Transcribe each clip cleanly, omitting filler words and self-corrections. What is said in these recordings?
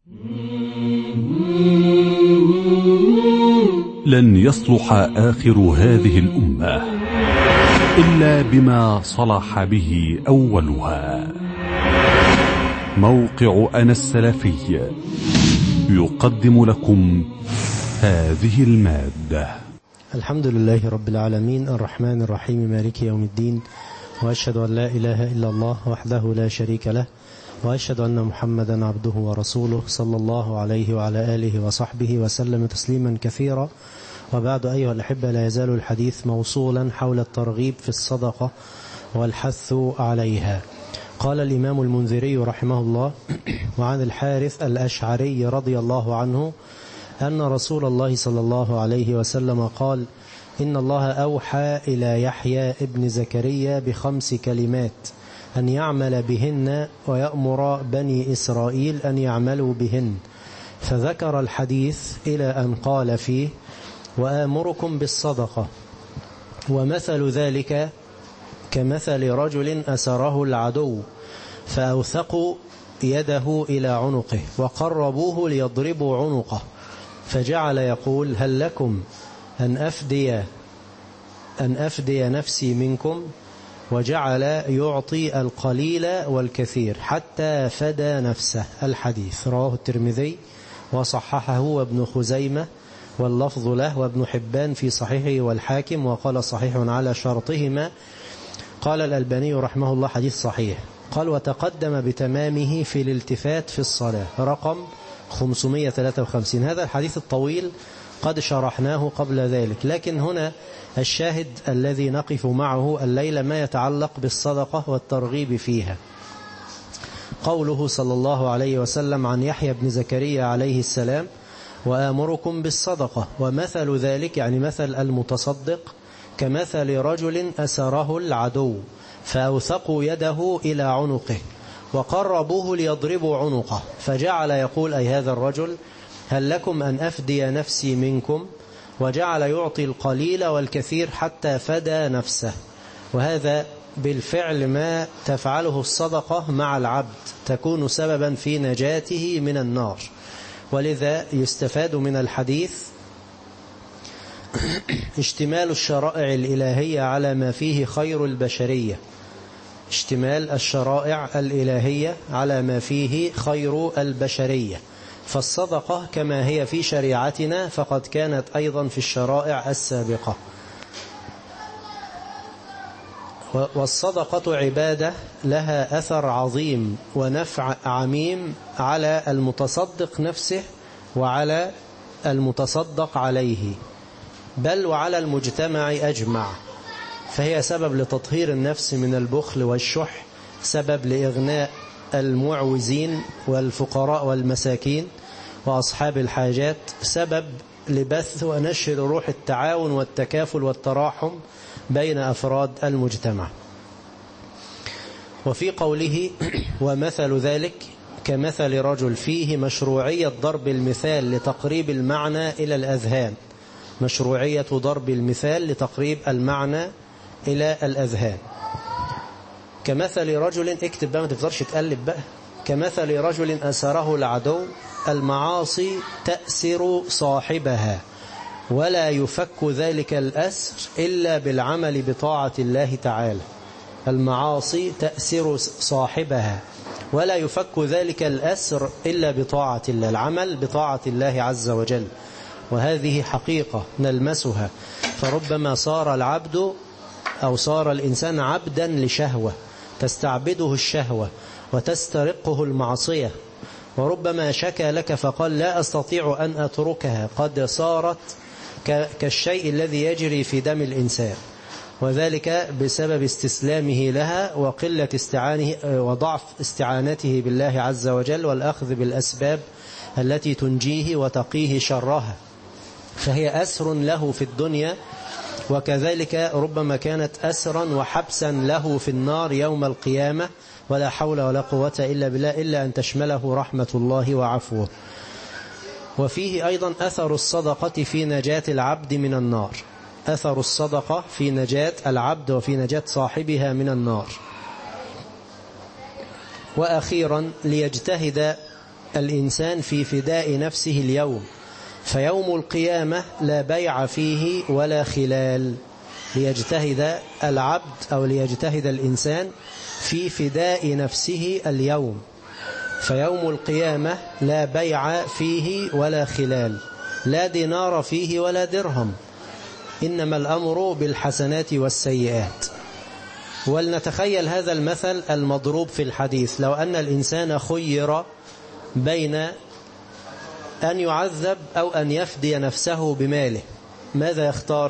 لن يصلح آخر هذه الأمة إلا بما صلح به أولها. موقع أنا السلفي يقدم لكم هذه المادة. الحمد لله رب العالمين الرحمن الرحيم مالك يوم الدين، وأشهد أن لا إله إلا الله وحده لا شريك له، وأشهد أن محمدا عبده ورسوله صلى الله عليه وعلى آله وصحبه وسلم تسليما كثيرا. وبعد أيها الأحبة، لا يزال الحديث موصولا حول الترغيب في الصدقة والحث عليها. قال الإمام المنذري رحمه الله: وعن الحارث الأشعري رضي الله عنه أن رسول الله صلى الله عليه وسلم قال: إن الله أوحى إلى يحيى ابن زكريا ب5 كلمات أن يعمل بهن ويأمر بني إسرائيل أن يعملوا بهن، فذكر الحديث إلى أن قال فيه: وآمركم بالصدقة، ومثل ذلك كمثل رجل أسره العدو فأوثقوا يده إلى عنقه وقربوه ليضربوا عنقه، فجعل يقول: هل لكم أن أفدي نفسي منكم؟ وجعل يعطي القليل والكثير حتى فدى نفسه. الحديث رواه الترمذي وصححه وابن خزيمة واللفظ له، وابن حبان في صحيحه والحاكم وقال صحيح على شرطهما. قال الألباني رحمه الله: حديث صحيح. قال: وتقدم بتمامه في الالتفات في الصلاة رقم 553. هذا الحديث الطويل قد شرحناه قبل ذلك، لكن هنا الشاهد الذي نقف معه الليلة ما يتعلق بالصدقة والترغيب فيها. قوله صلى الله عليه وسلم عن يحيى بن زكريا عليه السلام: وآمركم بالصدقة، ومثل ذلك يعني مثل المتصدق كمثل رجل أسره العدو فأوثقوا يده إلى عنقه وقربوه ليضربوا عنقه، فجعل يقول أي هذا الرجل: هل لكم أن أفدي نفسي منكم؟ وجعل يعطي القليل والكثير حتى فدى نفسه. وهذا بالفعل ما تفعله الصدقة مع العبد، تكون سببا في نجاته من النار. ولذا يستفاد من الحديث اشتمال الشرائع الإلهية على ما فيه خير البشرية، اشتمال الشرائع الإلهية على ما فيه خير البشرية. فالصدقة كما هي في شريعتنا فقد كانت أيضا في الشرائع السابقة. والصدقة عبادة لها أثر عظيم ونفع عميم على المتصدق نفسه وعلى المتصدق عليه، بل وعلى المجتمع أجمع. فهي سبب لتطهير النفس من البخل والشح، سبب لإغناء المعوزين والفقراء والمساكين وأصحاب الحاجات، سبب لبث ونشر روح التعاون والتكافل والتراحم بين أفراد المجتمع. وفي قوله: ومثل ذلك كمثل رجل، فيه مشروعية ضرب المثال لتقريب المعنى إلى الأذهان، مشروعية ضرب المثال لتقريب المعنى إلى الأذهان. كمثل رجل، اكتب بقى ما تفضلش تقلب بقى. كمثل رجل أسره العدو، المعاصي تأسر صاحبها ولا يفك ذلك الأسر إلا بالعمل بطاعة الله تعالى. المعاصي تأسر صاحبها ولا يفك ذلك الأسر إلا بطاعة الله، العمل بطاعة الله عز وجل. وهذه حقيقة نلمسها، فربما صار العبد أو صار الإنسان عبدا لشهوة تستعبده الشهوة وتسترقه المعصية، وربما شكى لك فقال: لا أستطيع أن أتركها، قد صارت كالشيء الذي يجري في دم الإنسان، وذلك بسبب استسلامه لها وقلة استعانه وضعف استعانته بالله عز وجل والأخذ بالأسباب التي تنجيه وتقيه شرها. فهي أسر له في الدنيا، وكذلك ربما كانت أسرا وحبسا له في النار يوم القيامة، ولا حول ولا قوة إلا بالله، إلا أن تشمله رحمة الله وعفوه. وفيه أيضا أثر الصدقة في نجاة العبد من النار، أثر الصدقة في نجاة العبد وفي نجاة صاحبها من النار. وأخيرا ليجتهد الإنسان في فداء نفسه اليوم، فيوم القيامة لا بيع فيه ولا خلال، ليجتهد العبد أو ليجتهد الإنسان في فداء نفسه اليوم، فيوم القيامة لا بيع فيه ولا خلال، لا دينار فيه ولا درهم، إنما الأمر بالحسنات والسيئات. ولنتخيل هذا المثل المضروب في الحديث، لو أن الإنسان خير بين أن يعذب أو أن يفدي نفسه بماله، ماذا يختار؟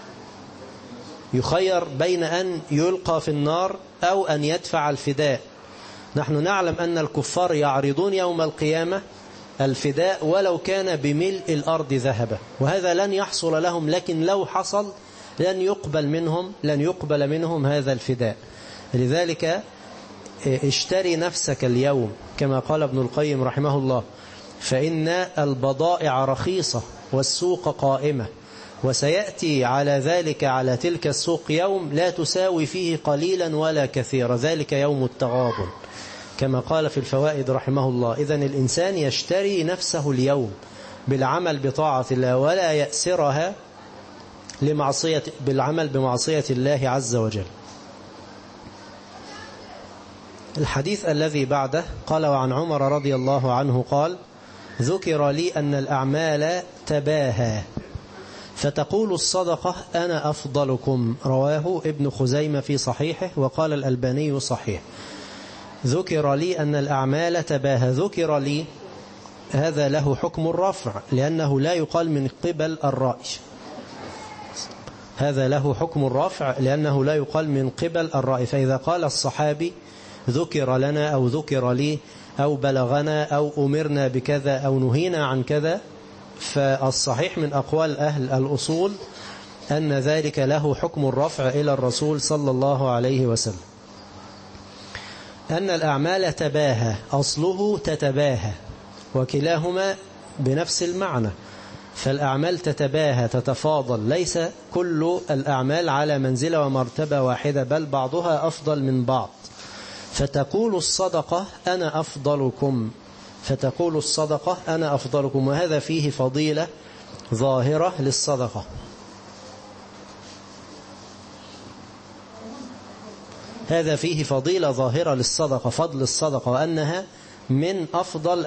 يخير بين أن يلقى في النار أو أن يدفع الفداء. نحن نعلم أن الكفار يعرضون يوم القيامة الفداء ولو كان بملء الأرض ذهبا، وهذا لن يحصل لهم، لكن لو حصل لن يقبل منهم هذا الفداء. لذلك اشتري نفسك اليوم كما قال ابن القيم رحمه الله، فإن البضائع رخيصة والسوق قائمة، وسيأتي على ذلك على تلك السوق يوم لا تساوي فيه قليلا ولا كثيرا، ذلك يوم التغابن كما قال في الفوائد رحمه الله. إذن الإنسان يشتري نفسه اليوم بالعمل بطاعة الله ولا يأسرها بالعمل بمعصية الله عز وجل. الحديث الذي بعده قال: وعن عمر رضي الله عنه قال: ذكر لي أن الأعمال تباهى فتقول الصدقة أنا أفضلكم، رواه ابن خزيمة في صحيحه، وقال الألباني صحيح. ذكر لي أن الأعمال تباهى، ذكر لي هذا له حكم الرفع لأنه لا يقال من قبل الرأي، هذا له حكم الرفع لأنه لا يقال من قبل الرأي. فإذا قال الصحابي ذكر لنا أو ذكر لي أو بلغنا أو أمرنا بكذا أو نهينا عن كذا، فالصحيح من أقوال أهل الأصول أن ذلك له حكم الرفع إلى الرسول صلى الله عليه وسلم. أن الأعمال تباهى أصله تتباهى، وكلاهما بنفس المعنى، فالأعمال تتباهى تتفاضل، ليس كل الأعمال على منزلة ومرتبة واحدة، بل بعضها أفضل من بعض. فتقول الصدقة أنا أفضلكم، فتقول الصدقة أنا أفضلكم، وهذا فيه فضيلة ظاهرة للصدقة. هذا فيه فضيلة ظاهرة للصدقة، فضل الصدقة، وأنها من أفضل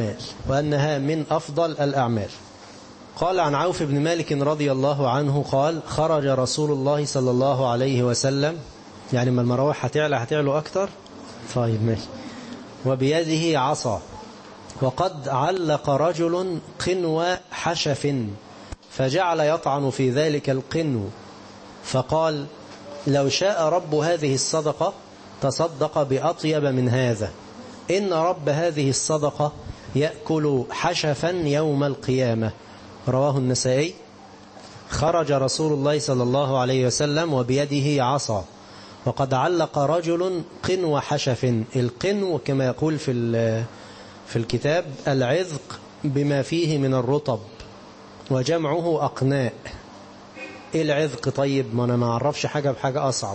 الأعمال. قال عن عوف بن مالك رضي الله عنه قال: خرج رسول الله صلى الله عليه وسلم، يعني ما المراوح هتعلى أكتر، طيب ماشي، وبيده عصا، وقد علق رجل قنو حشف، فجعل يطعن في ذلك القنو، فقال: لو شاء رب هذه الصدقة تصدق بأطيب من هذا، إن رب هذه الصدقة يأكل حشفا يوم القيامة. رواه النسائي. خرج رسول الله صلى الله عليه وسلم وبيده عصا، وقد علق رجل قنو حشف. القنو كما يقول في الكتاب العذق بما فيه من الرطب، وجمعه أقناء. إيه العذق؟ طيب ما أنا ما أعرفش حاجة بحاجة أصعب.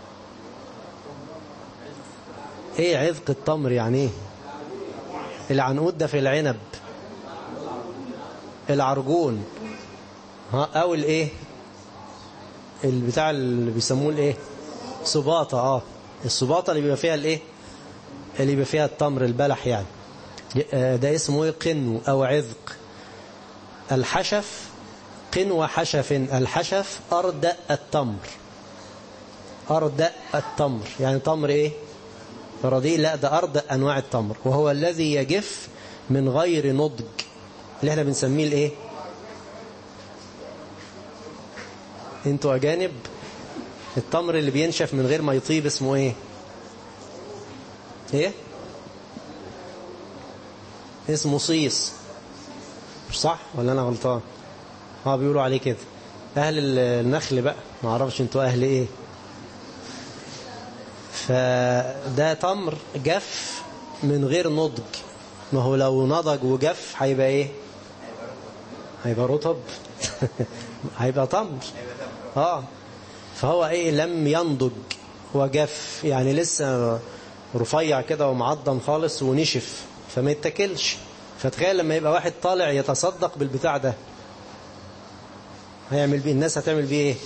إيه عذق التمر يعني إيه؟ العنقود ده في العنب، العرجون، أو الإيه البتاع اللي بيسموه الإيه، سباطة. السباطة اللي بيبقى فيها الإيه، اللي بيبقى فيها التمر، البلح يعني، ده اسمه إيه؟ قنو أو عذق. الحشف قنو حشف، الحشف أردأ التمر، يعني تمر إيه رديء، لا ده أردأ أنواع التمر، وهو الذي يجف من غير نضج، اللي احنا بنسميه الإيه، انتوا أجانب، التمر اللي بينشف من غير ما يطيب اسمه ايه اسمه صيص، مش صح ولا انا غلطان؟ بيقولوا عليه كده اهل النخل بقى، ما اعرفش انتوا اهل ايه. فده تمر جف من غير نضج، ما هو لو نضج وجف هيبقى ايه، هيبقى رطب هيبقى تمر. فهو ايه، لم ينضج وجف، يعني لسه رفيع كده ومعضم خالص ونشف، فما يتكلش. فتخيل لما يبقى واحد طالع يتصدق بالبتاع ده، هيعمل بيه الناس هتعمل بيه ايه؟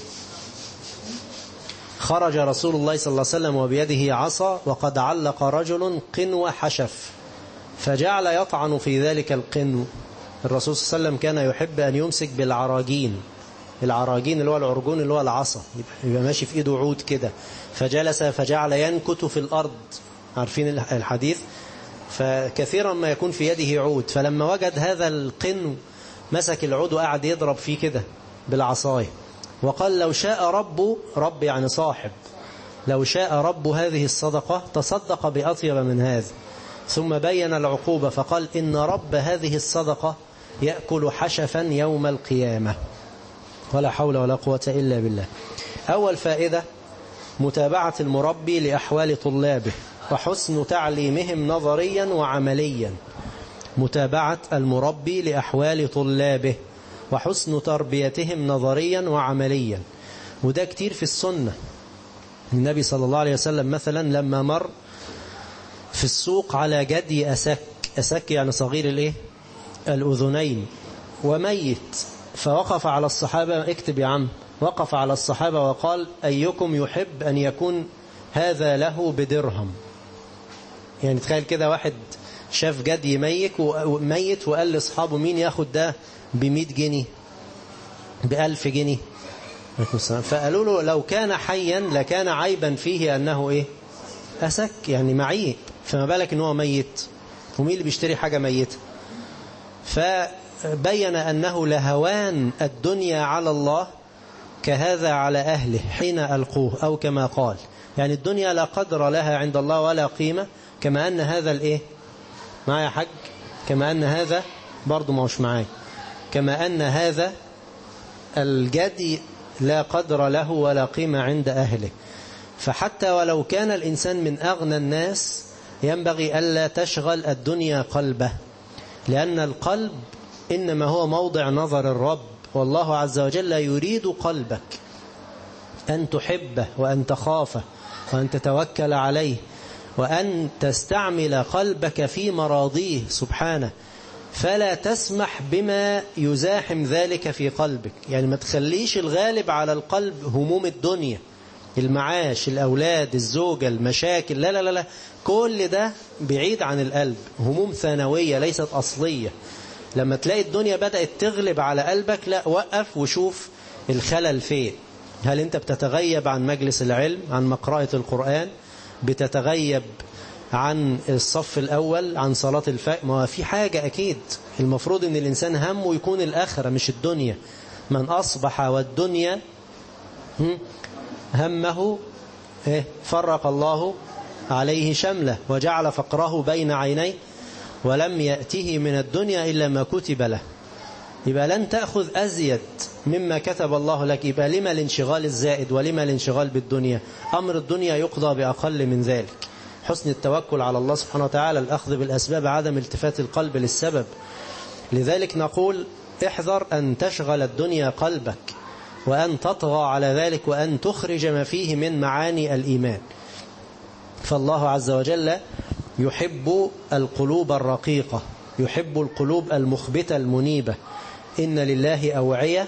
خرج رسول الله صلى الله عليه وسلم وبيده عصا وقد علق رجل قنو حشف فجعل يطعن في ذلك القنو. الرسول صلى الله عليه وسلم كان يحب أن يمسك بالعراجين، العراجين اللي هو العرجون اللي هو العصا، يبقى ماشي في ايده عود كده، فجلس فجعل ينكت في الأرض. عارفين الحديث؟ فكثيرا ما يكون في يده عود، فلما وجد هذا القنو مسك العود وقعد يضرب فيه كده بالعصاية، وقال لو شاء رب يعني صاحب، لو شاء رب هذه الصدقة تصدق بأطيب من هذا. ثم بين العقوبة فقال إن رب هذه الصدقة يأكل حشفا يوم القيامة. ولا حول ولا قوة إلا بالله. أول فائدة متابعة المربي لأحوال طلابه وحسن تعليمهم نظريا وعمليا. متابعة المربي لأحوال طلابه وحسن تربيتهم نظريا وعمليا. وده كتير في السنة. النبي صلى الله عليه وسلم مثلا لما مر في السوق على جدي أسك يعني صغير الايه الأذنين وميت، فوقف على الصحابة، اكتب يا عم، وقف على الصحابة وقال أيكم يحب أن يكون هذا له بدرهم. يعني تخيل كده واحد شاف جدي ميت وقال لأصحابه مين ياخد ده ب100 جنيه ب1000 جنيه. فقالوا له لو كان حيا لكان عيبا فيه أنه إيه أسك، يعني معيب، فما بالك أنه ميت، ومين اللي بيشتري حاجة ميتة؟ فبين أنه لهوان الدنيا على الله كهذا على أهله حين ألقوه، أو كما قال يعني الدنيا لا قدر لها عند الله ولا قيمة، كما أن هذا الإيه معايا حج، كما أن هذا برضو ما هوش معايا، كما أن هذا الجدي لا قدر له ولا قيمة عند أهله. فحتى ولو كان الإنسان من أغنى الناس ينبغي ألا تشغل الدنيا قلبه، لأن القلب إنما هو موضع نظر الرب، والله عز وجل يريد قلبك أن تحبه وأن تخافه وأن تتوكل عليه وأن تستعمل قلبك في مراضيه سبحانه، فلا تسمح بما يزاحم ذلك في قلبك. يعني ما تخليش الغالب على القلب هموم الدنيا، المعاش، الأولاد، الزوجة، المشاكل، لا لا لا، كل ده بعيد عن القلب، هموم ثانوية ليست أصلية. لما تلاقي الدنيا بدأت تغلب على قلبك، لا، وقف وشوف الخلل فين. هل أنت بتتغيب عن مجلس العلم، عن مقرأة القرآن، بتتغيب عن الصف الأول، عن صلاة الفجر؟ ما في حاجة أكيد. المفروض أن الإنسان همه يكون الآخرة مش الدنيا. من أصبح والدنيا همه فرق الله عليه شمله وجعل فقره بين عينيه ولم يأته من الدنيا إلا ما كتب له. يبقى لن تأخذ أزيد مما كتب الله لك، يبقى لما الانشغال الزائد ولما الانشغال بالدنيا؟ أمر الدنيا يقضى بأقل من ذلك. حسن التوكل على الله سبحانه وتعالى، الأخذ بالأسباب، عدم التفات القلب للسبب. لذلك نقول احذر أن تشغل الدنيا قلبك وأن تطغى على ذلك وأن تخرج ما فيه من معاني الإيمان. فالله عز وجل يحب القلوب الرقيقة، يحب القلوب المخبتة المنيبة. إن لله أوعية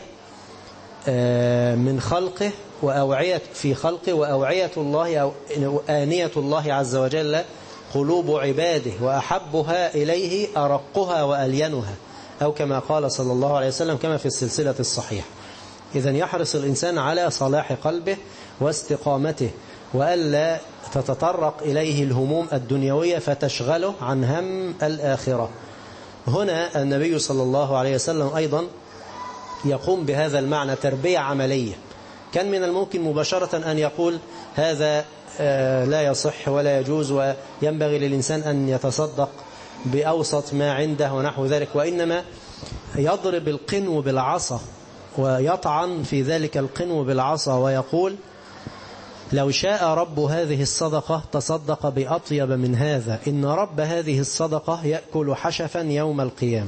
من خلقه وأوعية في خلقه، وأوعية الله أو آنية الله عز وجل قلوب عباده، وأحبها إليه أرقها وألينها، أو كما قال صلى الله عليه وسلم كما في السلسلة الصحيحة. إذن يحرص الإنسان على صلاح قلبه واستقامته، وألا تتطرق إليه الهموم الدنيوية فتشغله عن هم الآخرة. هنا النبي صلى الله عليه وسلم أيضا يقوم بهذا المعنى تربية عملية. كان من الممكن مباشرة أن يقول هذا لا يصح ولا يجوز وينبغي للإنسان أن يتصدق بأوسط ما عنده ونحو ذلك، وإنما يضرب القنو بالعصا ويطعن في ذلك القنو بالعصا ويقول لو شاء رب هذه الصدقة تصدق بأطيب من هذا، إن رب هذه الصدقة يأكل حشفا يوم القيامة.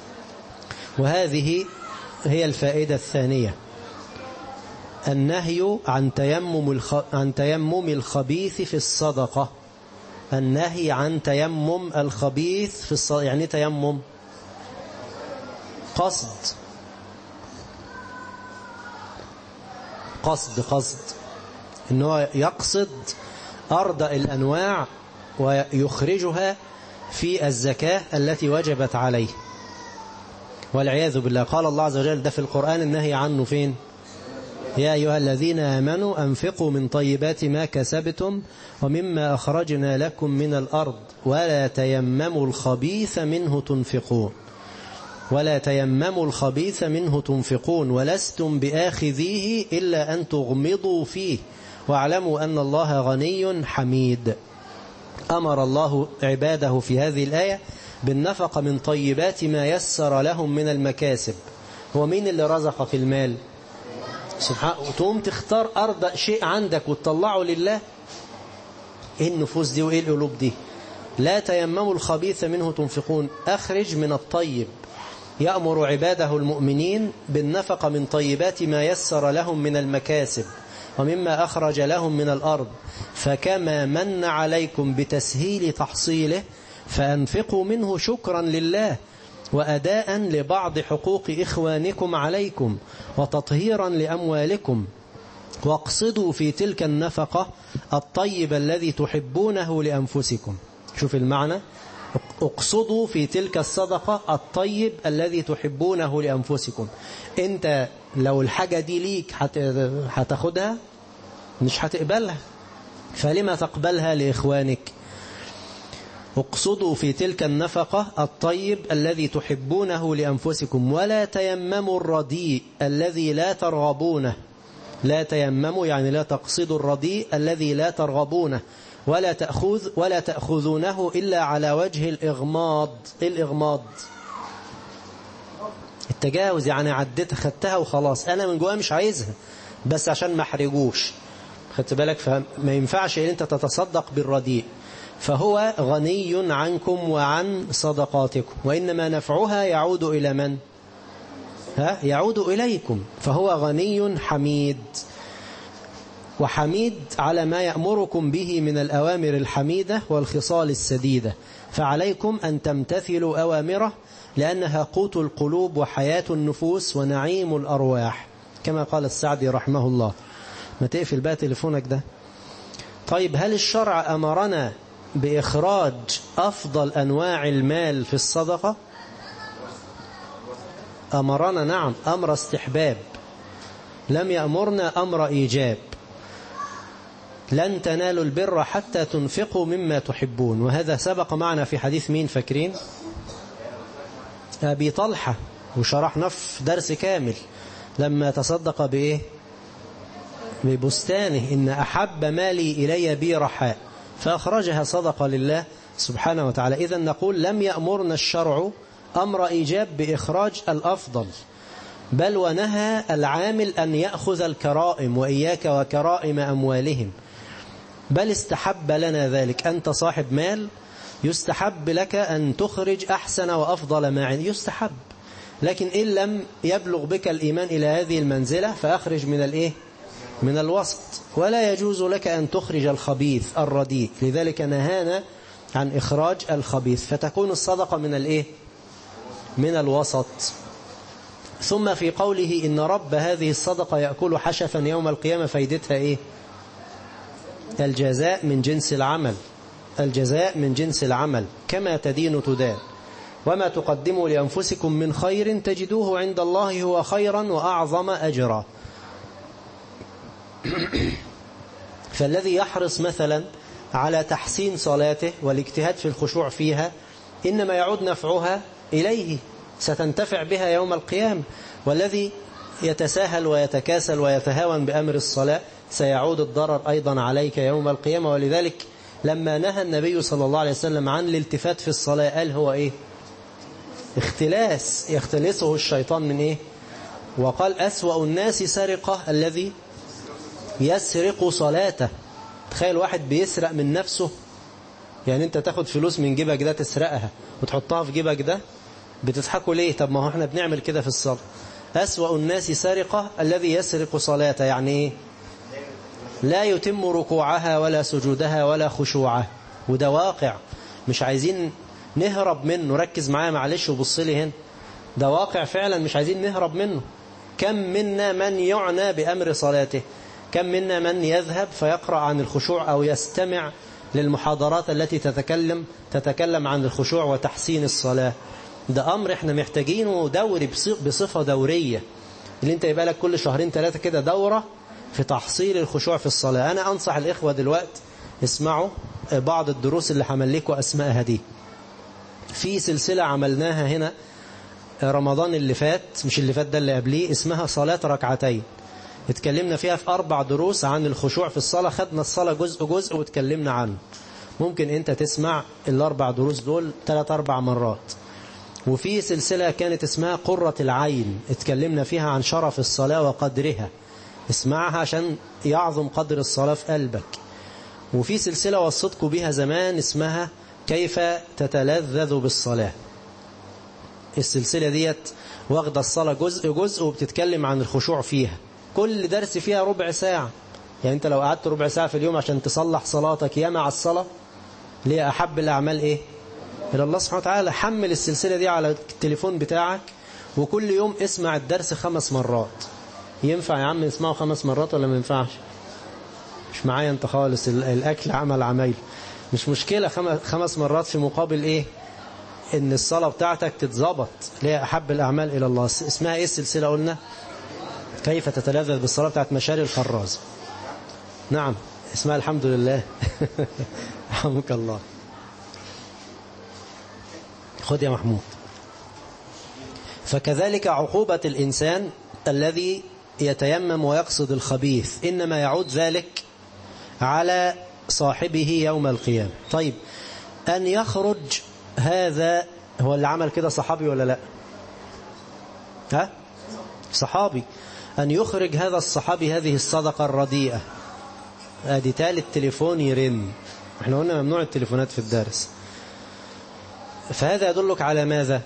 وهذه هي الفائدة الثانية، النهي عن تيمم الخبيث في الصدقة. النهي عن تيمم الخبيث في الصلاة. يعني تيمم قصد إنه يقصد أرض الأنواع ويخرجها في الزكاة التي وجبت عليه، والعياذ بالله. قال الله عز وجل ده في القرآن، النهي عنه فين؟ يا أيها الذين آمنوا أنفقوا من طيبات ما كسبتم ومما أخرجنا لكم من الأرض ولا تيمموا الخبيث منه تنفقون ولستم بآخذيه إلا أن تغمضوا فيه واعلموا أن الله غني حميد. أمر الله عباده في هذه الآية بالنفقة من طيبات ما يسر لهم من المكاسب. هو مين اللي رزقك المال؟ سبحانه. وتقوم تختار أرض شيء عندك وتطلعه لله؟ إيه النفوس دي وإيه القلوب دي؟ لا تيمموا الخبيث منه تنفقون، أخرج من الطيب. يأمر عباده المؤمنين بالنفقة من طيبات ما يسر لهم من المكاسب ومما أخرج لهم من الأرض، فكما من عليكم بتسهيل تحصيله فأنفقوا منه شكرا لله وأداء لبعض حقوق إخوانكم عليكم وتطهيرا لأموالكم، واقصدوا في تلك النفقة الطيب الذي تحبونه لأنفسكم. شوف المعنى، اقصدوا في تلك الصدقة الطيب الذي تحبونه لأنفسكم. انت لو الحاجة دي ليك هتاخدها؟ مش هتقبلها، فلما تقبلها لإخوانك؟ اقصدوا في تلك النفقة الطيب الذي تحبونه لأنفسكم ولا تيمموا الرديء الذي لا ترغبونه. لا تيمموا يعني لا تقصدوا الرديء الذي لا ترغبونه ولا تأخذونه إلا على وجه الإغماض. الإغماض التجاوز، يعني عدتها خدتها وخلاص، أنا من جوايا مش عايزها بس عشان ما احرجوش. خدت بالك؟ فما ينفعش إن أنت تتصدق بالرديء، فهو غني عنكم وعن صدقاتكم، وإنما نفعها يعود إلى من؟ يعود إليكم. فهو غني حميد، وحميد على ما يأمركم به من الأوامر الحميدة والخصال السديدة، فعليكم أن تمتثلوا أوامره لأنها قوت القلوب وحياة النفوس ونعيم الأرواح، كما قال السعدي رحمه الله. ما تقفل بقى تليفونك ده. طيب، هل الشرع أمرنا بإخراج أفضل أنواع المال في الصدقة؟ أمرنا، نعم، أمر استحباب، لم يأمرنا أمر إيجاب. لن تنالوا البر حتى تنفقوا مما تحبون، وهذا سبق معنا في حديث مين فاكرين؟ أبي طلحة، وشرحنا في درس كامل لما تصدق بإيه؟ ببستانه، إن أحب مالي إلي بي رحاء، فأخرجها صدقة لله سبحانه وتعالى. إذن نقول لم يأمرنا الشرع أمر إيجاب بإخراج الأفضل، بل ونهى العامل أن يأخذ الكرائم، وإياك وكرائم أموالهم، بل استحب لنا ذلك. أنت صاحب مال، يستحب لك أن تخرج أحسن وأفضل ما عندك، يستحب. لكن إن لم يبلغ بك الإيمان إلى هذه المنزلة فأخرج من الإيه؟ من الوسط. ولا يجوز لك أن تخرج الخبيث الرديء، لذلك نهانا عن إخراج الخبيث، فتكون الصدقة من الإيه؟ من الوسط. ثم في قوله إن رب هذه الصدقة يأكل حشفا يوم القيامة، فايدتها إيه؟ الجزاء من جنس العمل، الجزاء من جنس العمل، كما تدين تدان، وما تقدموا لأنفسكم من خير تجدوه عند الله هو خيرا وأعظم أجرا. فالذي يحرص مثلا على تحسين صلاته والاجتهاد في الخشوع فيها إنما يعود نفعها إليه، ستنتفع بها يوم القيامة. والذي يتساهل ويتكاسل ويتهاون بأمر الصلاة سيعود الضرر أيضا عليك يوم القيامة. ولذلك لما نهى النبي صلى الله عليه وسلم عن الالتفات في الصلاة قال هو إيه؟ اختلاس، يختلسه الشيطان من إيه؟ وقال أسوأ الناس سرقة الذي يسرق صلاته. تخيل واحد بيسرق من نفسه، يعني انت تاخد فلوس من جيبك ده تسرقها وتحطها في جيبك ده، بتضحكوا ليه؟ طب ما هو احنا بنعمل كده في الصلاة. أسوأ الناس سرقة الذي يسرق صلاته، يعني ايه؟ لا يتم ركوعها ولا سجودها ولا خشوعها، وده واقع مش عايزين نهرب منه. ركز معايا معلش وبص لي هنا، ده واقع فعلا مش عايزين نهرب منه. كم منا من يعنى بأمر صلاته، كم منا من يذهب فيقرأ عن الخشوع أو يستمع للمحاضرات التي تتكلم عن الخشوع وتحسين الصلاة. ده أمر احنا محتاجينه دوري بصفة دورية، اللي انت يبقى لك كل شهرين 3 كده دورة في تحصيل الخشوع في الصلاة. أنا أنصح الإخوة دلوقتي اسمعوا بعض الدروس اللي حملكوا أسمائها دي. في سلسلة عملناها هنا رمضان اللي فات، مش اللي فات ده اللي قبليه، اسمها صلاة ركعتين. اتكلمنا فيها في 4 دروس عن الخشوع في الصلاة، خدنا الصلاة جزء جزء واتكلمنا عنه. ممكن انت تسمع ال4 دروس دول 3-4 مرات. وفي سلسلة كانت اسمها قرة العين، اتكلمنا فيها عن شرف الصلاة وقدرها، اسمعها عشان يعظم قدر الصلاة في قلبك. وفي سلسلة وصيتكم بها زمان اسمها كيف تتلذذ بالصلاة. السلسلة ديت واخدة الصلاة جزء جزء وبتتكلم عن الخشوع فيها. كل درس فيها ربع ساعة، يعني انت لو قعدت ربع ساعة في اليوم عشان تصلح صلاتك يا مع الصلاة، ليه أحب الأعمال إيه؟ إلى الله سبحانه وتعالى. حمل السلسلة دي على التليفون بتاعك وكل يوم اسمع الدرس 5 مرات. ينفع يا عم نسمعه 5 مرات ولا ما ينفعش؟ مش معايا انت خالص، الأكل عمل عمايل. مش مشكلة 5 مرات في مقابل إيه؟ إن الصلاة بتاعتك تتظبط. ليه أحب الأعمال إلى الله. اسمها إيه السلسلة قلنا؟ كيف تتلذذ بالصلاة، بتاعت مشاري الخراز. نعم اسمها الحمد لله. رحمك الله. خذ يا محمود. فكذلك عقوبة الإنسان الذي يتيمم ويقصد الخبيث، إنما يعود ذلك على صاحبه يوم القيامة. طيب أن يخرج هذا، هو اللي عمل كده صحابي ولا لا؟ ها؟ صحابي. أن يخرج هذا الصحابي هذه الصدقة الرديئة. ادي تالت تليفون يرن، احنا قلنا ممنوع التليفونات في الدرس. فهذا يدلك على ماذا؟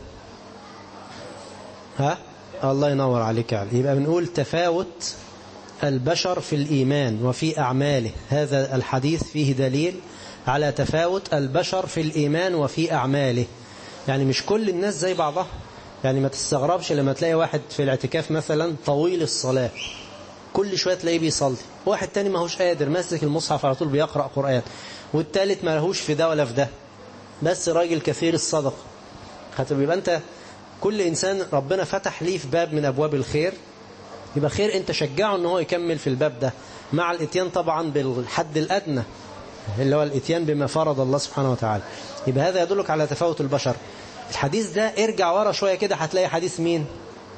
ها؟ الله ينور عليك علي. يبقى بنقول تفاوت البشر في الإيمان وفي أعماله. هذا الحديث فيه دليل على تفاوت البشر في الإيمان وفي أعماله. يعني مش كل الناس زي بعضها. يعني ما تستغربش لما تلاقي واحد في الاعتكاف مثلا طويل الصلاة، كل شوية تلاقيه بيصلي، واحد تاني ما هوش قادر ماسك المصحف على طول بيقرأ قرآن، والتالت ما لهوش في ده ولا في ده، بس راجل كثير الصدقة. يبقى أنت كل إنسان ربنا فتح ليه في باب من أبواب الخير، يبقى خير أنت شجعه أنه هو يكمل في الباب ده، مع الاتيان طبعا بالحد الأدنى اللي هو الاتيان بما فرض الله سبحانه وتعالى. يبقى هذا يدلك على تفاوت البشر. الحديث ده ارجع ورا شوية كده هتلاقي حديث مين؟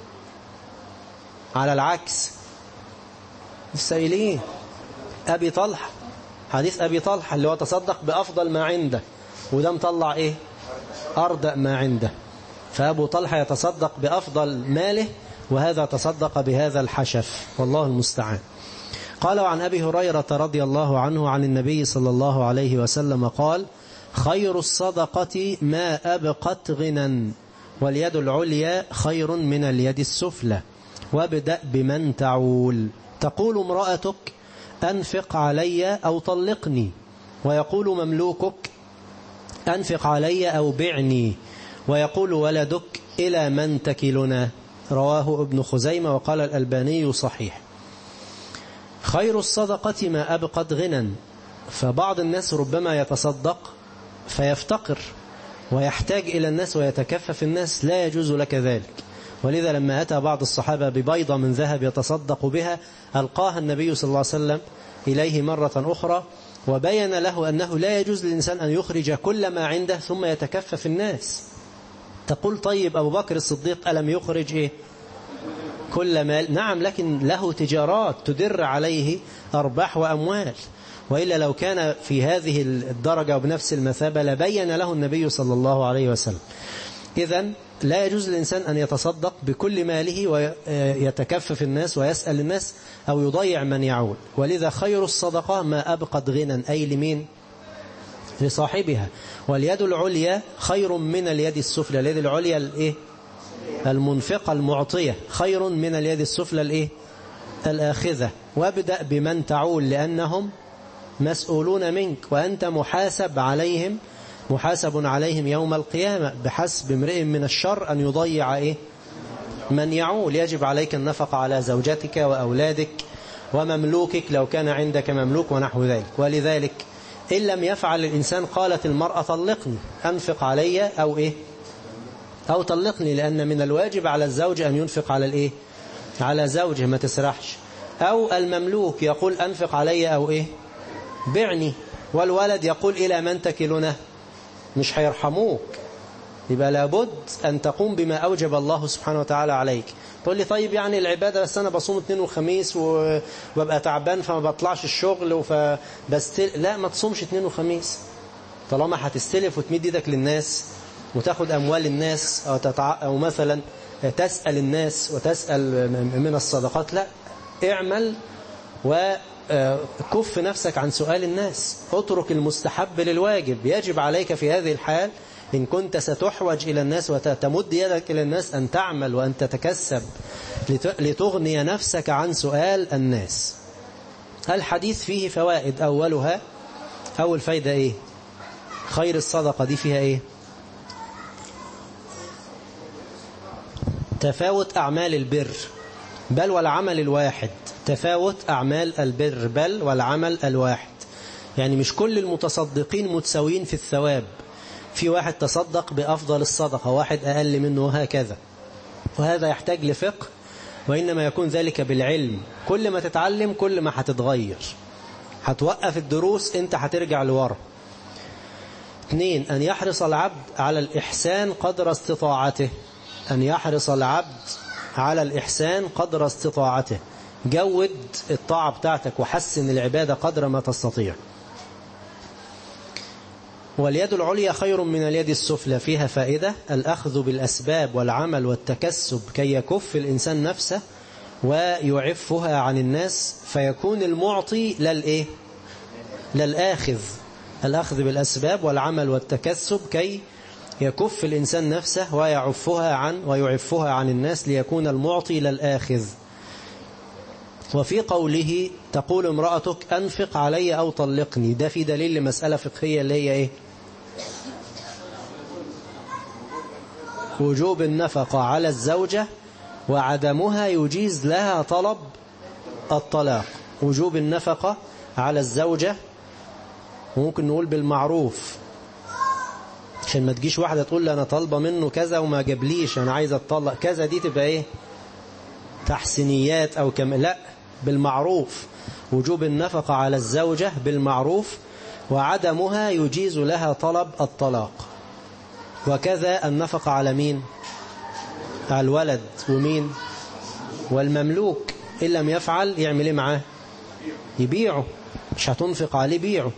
على العكس، السائلين أبي طلحة. حديث أبي طلحة اللي هو تصدق بأفضل ما عنده، وده مطلع إيه؟ أردأ ما عنده. فأبو طلحة يتصدق بأفضل ماله، وهذا تصدق بهذا الحشف، والله المستعان. قال عن أبي هريرة رضي الله عنه عن النبي صلى الله عليه وسلم قال: خير الصدقة ما أبقت غنى، واليد العليا خير من اليد السفلى، وابدأ بمن تعول. تقول امرأتك: أنفق علي أو طلقني، ويقول مملوكك: أنفق علي أو بعني، ويقول ولدك: إلى من تكلنا. رواه ابن خزيمة وقال الألباني صحيح. خير الصدقة ما أبقت غنى. فبعض الناس ربما يتصدق فيفتقر ويحتاج إلى الناس ويتكفف الناس، لا يجوز لك ذلك. ولذا لما أتى بعض الصحابة ببيضة من ذهب يتصدق بها، ألقاها النبي صلى الله عليه وسلم إليه مرة أخرى، وبين له أنه لا يجوز للإنسان أن يخرج كل ما عنده ثم يتكفف الناس. تقول طيب أبو بكر الصديق ألم يخرج إيه؟ كل مال؟ نعم، لكن له تجارات تدر عليه أرباح وأموال، وإلا لو كان في هذه الدرجة وبنفس المثابة لبين له النبي صلى الله عليه وسلم. إذن لا يجوز للإنسان أن يتصدق بكل ماله ويتكفف الناس ويسأل الناس أو يضيع من يعول. ولذا خير الصدقة ما أبقت غنى، أي لمين؟ لصاحبها. واليد العليا خير من اليد السفلى. اليد العليا الإيه؟ المنفقة المعطية خير من اليد السفلى الإيه؟ الآخذة. وابدأ بمن تعول، لأنهم مسؤولون منك وأنت محاسب عليهم يوم القيامة. بحسب امرئ من الشر أن يضيع من يعول. يجب عليك النفقة على زوجتك وأولادك ومملوكك لو كان عندك مملوك ونحو ذلك. ولذلك إن لم يفعل الإنسان قالت المرأة طلقني، أنفق علي أو طلقني، لأن من الواجب على الزوج أن ينفق على زوجه، ما تسرحش. أو المملوك يقول أنفق علي أو بعني. والولد يقول إلى من تكلنا، مش هيرحموك. يبقى لابد أن تقوم بما أوجب الله سبحانه وتعالى عليك. تقول لي طيب يعني العبادة بس أنا بصوم 2 وخميس وببقى تعبان فما بطلعش الشغل لا، ما تصومش 2 وخميس. طالما هتستلف وتمد ايدك للناس وتاخد أموال الناس أو مثلا تسأل الناس وتسأل من الصدقات، لا، اعمل وكف نفسك عن سؤال الناس. اترك المستحب للواجب. يجب عليك في هذه الحال إن كنت ستحوج إلى الناس وتمد يدك إلى الناس أن تعمل وأن تتكسب لتغني نفسك عن سؤال الناس. الحديث فيه فوائد. أولها، أول فايدة خير الصدقة دي فيها تفاوت أعمال البر بل والعمل الواحد. تفاوت أعمال البر بل والعمل الواحد، يعني مش كل المتصدقين متساويين في الثواب. في واحد تصدق بأفضل الصدقة، واحد أقل منه، وهكذا. وهذا يحتاج لفقه، وإنما يكون ذلك بالعلم. كل ما تتعلم كل ما هتتغير. هتوقف الدروس أنت هترجع لورا. 2، أن يحرص العبد على الإحسان قدر استطاعته. أن يحرص العبد على الإحسان قدر استطاعته. جود الطاعة بتاعتك وحسن العبادة قدر ما تستطيع. واليد العليا خير من اليد السفلى. فيها فائدة: الأخذ بالأسباب والعمل والتكسب كي يكف الإنسان نفسه ويعفها عن الناس، فيكون المعطي للآخذ. الأخذ بالأسباب والعمل والتكسب كي يكف الإنسان نفسه ويعفها عن الناس، ليكون المعطي للآخذ. وفي قوله تقول امرأتك أنفق علي أو طلقني، ده في دليل لمسألة فقهية اللي هي وجوب النفقة على الزوجة وعدمها يجيز لها طلب الطلاق. وجوب النفقة على الزوجة، وممكن نقول بالمعروف، عشان ما تجيش واحدة تقول لي أنا طالبة منه كذا وما جابليش، أنا عايزة أطلق كذا، دي تبقى تحسينيات أو لا، بالمعروف. وجوب النفقة على الزوجة بالمعروف، وعدمها يجيز لها طلب الطلاق. وكذا النفقة على مين؟ على الولد ومين؟ والمملوك. إن لم يفعل يعمل ايه معاه؟ يبيعه. مش هتنفق عليه، بيعه.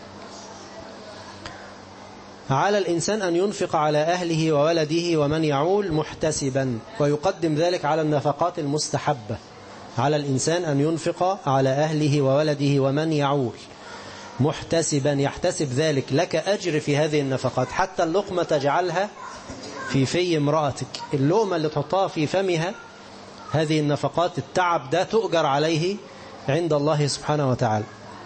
على الإنسان أن ينفق على أهله وولده ومن يعول محتسبا، ويقدم ذلك على النفقات المستحبة. على الإنسان أن ينفق على أهله وولده ومن يعول محتسبا، يحتسب ذلك، لك أجر في هذه النفقات. حتى اللقمة تجعلها في امرأتك، اللقمة اللي تحطها في فمها، هذه النفقات، التعب ده تؤجر عليه عند الله سبحانه وتعالى.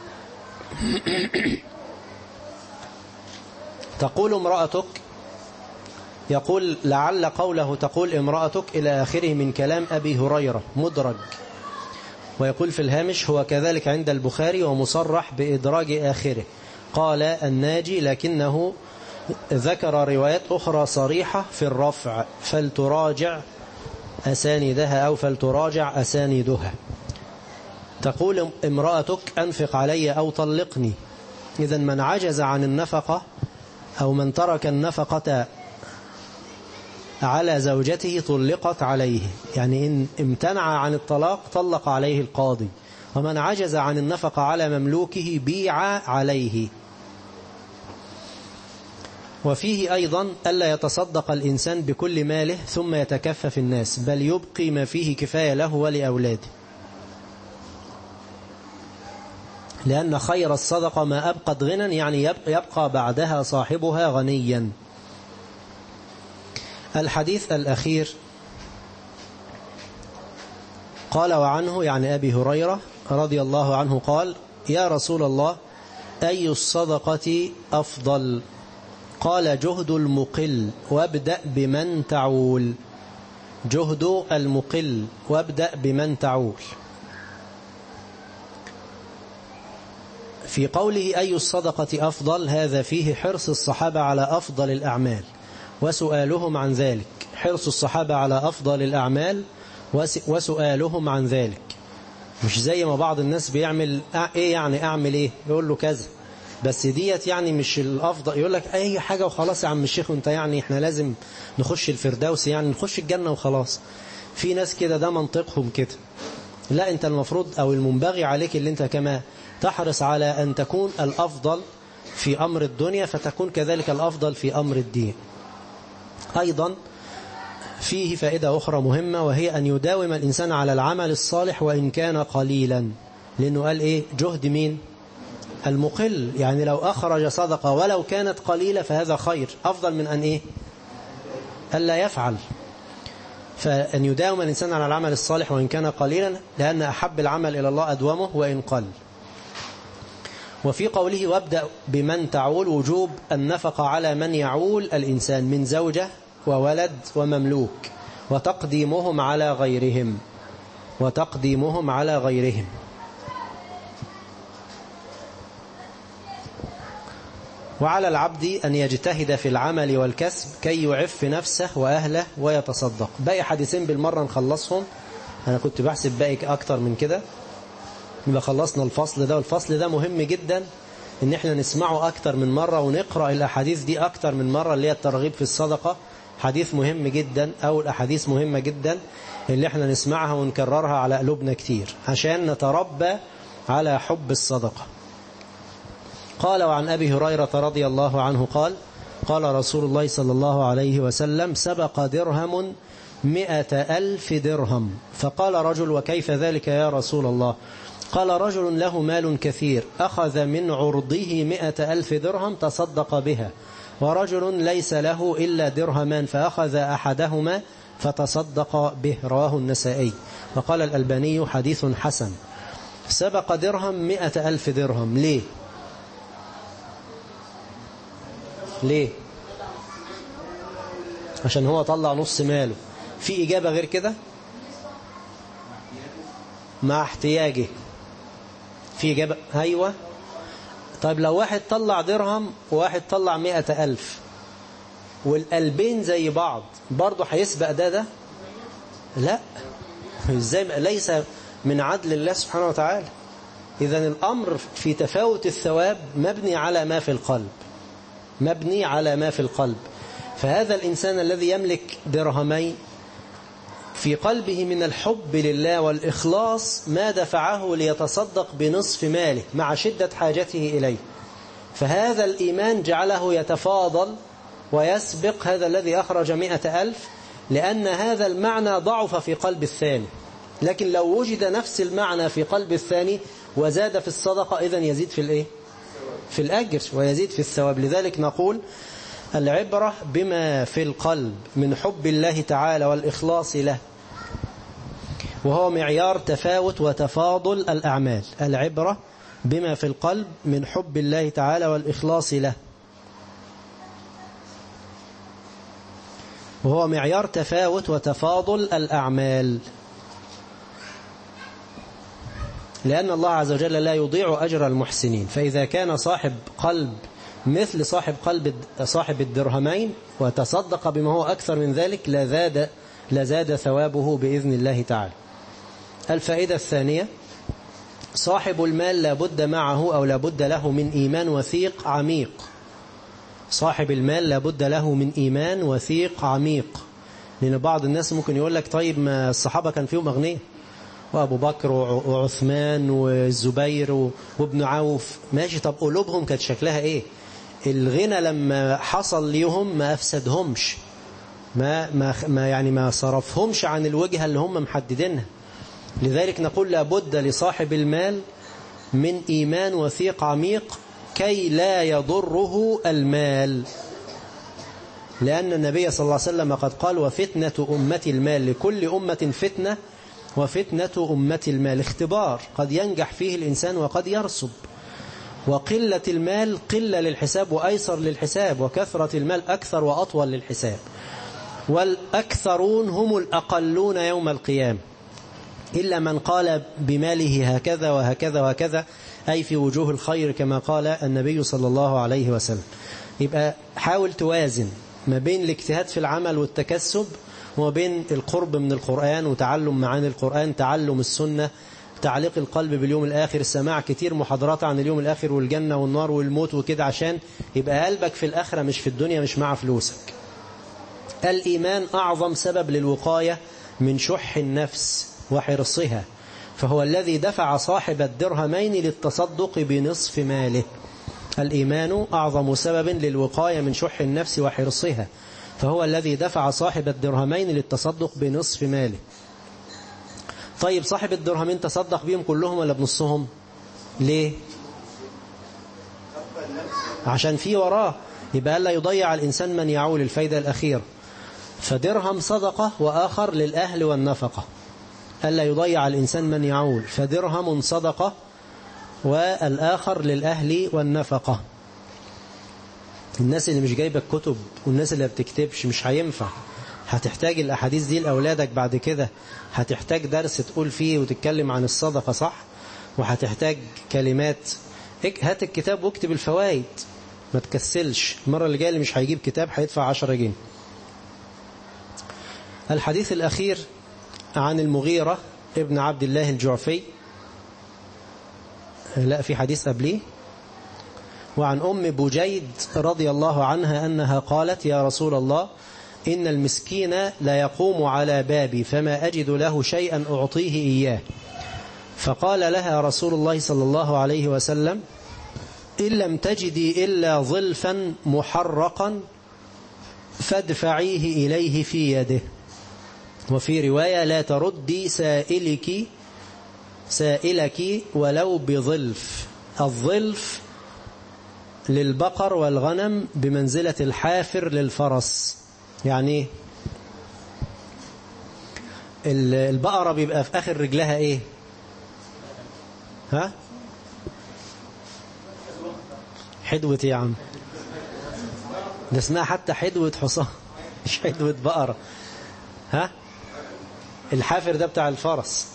تقول امرأتك، يقول لعل قوله تقول امرأتك إلى آخره من كلام أبي هريرة مدرج. ويقول في الهامش هو كذلك عند البخاري ومصرح بإدراج آخره. قال الناجي لكنه ذكر روايات أخرى صريحة في الرفع، فلتراجع أساندها أو فلتراجع أساندها. تقول امرأتك أنفق علي أو طلقني. إذن من عجز عن النفقة أو من ترك النفقة على زوجته طلقت عليه، يعني إن امتنع عن الطلاق طلق عليه القاضي. ومن عجز عن النفقة على مملوكه بيع عليه. وفيه أيضا ألا يتصدق الإنسان بكل ماله ثم يتكفف الناس، بل يبقي ما فيه كفاية له ولأولاده، لأن خير الصدقة ما أبقت غنى، يعني يبقى بعدها صاحبها غنيا. الحديث الأخير قال وعنه، يعني أبي هريرة رضي الله عنه قال: يا رسول الله أي الصدقة أفضل؟ قال جهد المقل وابدأ بمن تعول. جهد المقل وابدأ بمن تعول. في قوله أي الصدقة أفضل هذا فيه حرص الصحابة على أفضل الأعمال وسؤالهم عن ذلك. حرص الصحابة على أفضل الأعمال وسؤالهم عن ذلك. مش زي ما بعض الناس بيعمل إيه يعني أعمل إيه يقول له كذا، بس ديت يعني مش الأفضل. يقول لك أي حاجة وخلاص يا عم الشيخ، وانت يعني إحنا لازم نخش الفردوس، يعني نخش الجنة وخلاص. في ناس كده ده منطقهم كده. لا، انت المفروض أو المنبغي عليك اللي انت كما تحرص على أن تكون الأفضل في أمر الدنيا فتكون كذلك الأفضل في أمر الدين. أيضا فيه فائدة أخرى مهمة، وهي أن يداوم الإنسان على العمل الصالح وإن كان قليلا. لأنه قال إيه؟ جهد مين؟ المقل. يعني لو أخرج صدقة ولو كانت قليلة فهذا خير أفضل من أن إيه؟ ألا يفعل. فأن يداوم الإنسان على العمل الصالح وإن كان قليلا، لأن أحب العمل إلى الله أدومه وإن قل. وفي قوله وابدأ بمن تعول وجوب النفقة على من يعول الإنسان من زوجة وولد ومملوك، وتقديمهم على غيرهم. وتقديمهم على غيرهم. وعلى العبد أن يجتهد في العمل والكسب كي يعف نفسه وأهله ويتصدق. باقي حديثين بالمرة نخلصهم، أنا كنت بحسب باقي أكتر من كده. يبقى خلصنا الفصل ده، والفصل ده مهم جدا إن احنا نسمعه أكتر من مرة ونقرأ الأحاديث دي أكتر من مرة، اللي هي الترغيب في الصدقة. حديث مهم جدا، أو الأحاديث مهمة جدا اللي احنا نسمعها ونكررها على قلوبنا كتير عشان نتربى على حب الصدقة. قال وعن أبي هريرة رضي الله عنه قال قال رسول الله صلى الله عليه وسلم سبق درهم 100,000 درهم. فقال رجل وكيف ذلك يا رسول الله؟ قال رجل له مال كثير أخذ من عرضه 100,000 درهم تصدق بها، ورجل ليس له إلا درهمان فأخذ أحدهما فتصدق به. رواه النسائي. وقال الألباني حديث حسن. سبق درهم 100,000 درهم. ليه؟ ليه؟ عشان هو طلع نص ماله. في إجابة غير كده؟ مع احتياجه. في إجابة؟ أيوة. طيب لو واحد طلع درهم وواحد طلع 100,000 والقلبين زي بعض، برضه هيسبق ده؟ لا. ازاي؟ ليس من عدل الله سبحانه وتعالى. إذن الأمر في تفاوت الثواب مبني على ما في القلب. مبني على ما في القلب. فهذا الإنسان الذي يملك درهمين في قلبه من الحب لله والإخلاص ما دفعه ليتصدق بنصف ماله مع شدة حاجته إليه. فهذا الإيمان جعله يتفاضل ويسبق هذا الذي أخرج 100,000، لأن هذا المعنى ضعف في قلب الثاني. لكن لو وجد نفس المعنى في قلب الثاني وزاد في الصدقة إذن يزيد في الإيه؟ في الأجر ويزيد في الثواب. لذلك نقول العبرة بما في القلب من حب الله تعالى والإخلاص له، وهو معيار تفاوت وتفاضل الأعمال. العبرة بما في القلب من حب الله تعالى والإخلاص له، وهو معيار تفاوت وتفاضل الأعمال. لأن الله عز وجل لا يضيع أجر المحسنين. فإذا كان صاحب قلب مثل صاحب الدرهمين وتصدق بما هو أكثر من ذلك لزاد ثوابه بإذن الله تعالى. الفائدة الثانية: صاحب المال لابد معه أو لابد له من إيمان وثيق عميق. صاحب المال لابد له من إيمان وثيق عميق. لأن بعض الناس ممكن يقول لك طيب ما الصحابة كان فيهم أغنياء، وأبو بكر وعثمان والزبير وابن عوف، ماشي. طب قلوبهم كانت شكلها إيه؟ الغنى لما حصل ليهم ما أفسدهمش، ما صرفهمش عن الوجهة اللي هم محددينها. لذلك نقول لابد لصاحب المال من إيمان وثيق عميق كي لا يضره المال. لأن النبي صلى الله عليه وسلم قد قال وفتنة أمة المال، لكل أمة فتنة وفتنة أمة المال اختبار قد ينجح فيه الإنسان وقد يرسب. وقلة المال قلة للحساب وأيسر للحساب، وكثرة المال أكثر وأطول للحساب. والأكثرون هم الأقلون يوم القيامة، إلا من قال بماله هكذا وهكذا وهكذا، أي في وجوه الخير كما قال النبي صلى الله عليه وسلم. يبقى حاول توازن ما بين الاجتهاد في العمل والتكسب، وما بين القرب من القرآن وتعلم معاني القرآن، تعلم السنة، تعليق القلب باليوم الآخر، سماع كتير محاضرات عن اليوم الآخر والجنة والنار والموت وكده، عشان يبقى قلبك في الآخرة مش في الدنيا، مش مع فلوسك. الإيمان أعظم سبب للوقاية من شح النفس وحرصها، فهو الذي دفع صاحب الدرهمين للتصدق بنصف ماله. الإيمان أعظم سبب للوقاية من شح النفس وحرصها، فهو الذي دفع صاحب الدرهمين للتصدق بنصف ماله. طيب صاحب الدرهمين تصدق بيهم كلهم ولا بنصهم؟ ليه؟ عشان في وراه، يبقى لا يضيع الإنسان من يعول الفايدة الأخيرة. فدرهم صدقة وآخر للأهل والنفقة، ألا يضيع الإنسان من يعول، فدرهم صدقة والآخر للأهل والنفقة. الناس اللي مش جايبة الكتب والناس اللي بتكتبش مش هينفع. هتحتاج الأحاديث دي لأولادك بعد كده، هتحتاج درس تقول فيه وتتكلم عن الصدقة صح، وهتحتاج كلمات. هات الكتاب واكتب الفوائد، ما تكسلش. المرة اللي جاية اللي مش هيجيب كتاب هيدفع 10 جنيه. الحديث الأخير عن المغيرة ابن عبد الله الجعفي، لا في حديث قبليه، وعن أم بجيد رضي الله عنها أنها قالت: يا رسول الله، إن المسكين لا يقوم على بابي فما أجد له شيئا أعطيه إياه. فقال لها رسول الله صلى الله عليه وسلم: إن لم تجدي إلا ظلفا محرقا فادفعيه إليه في يده. وفي رواية: لا تردي سائلك ولو بظلف. الظلف للبقر والغنم بمنزلة الحافر للفرس. يعني البقرة بيبقى في آخر رجلها إيه؟ ها؟ حدوة يا عم، ده اسمها حتى حدوة حصان مش حدوة بقرة. ها؟ الحافر ده بتاع الفرس.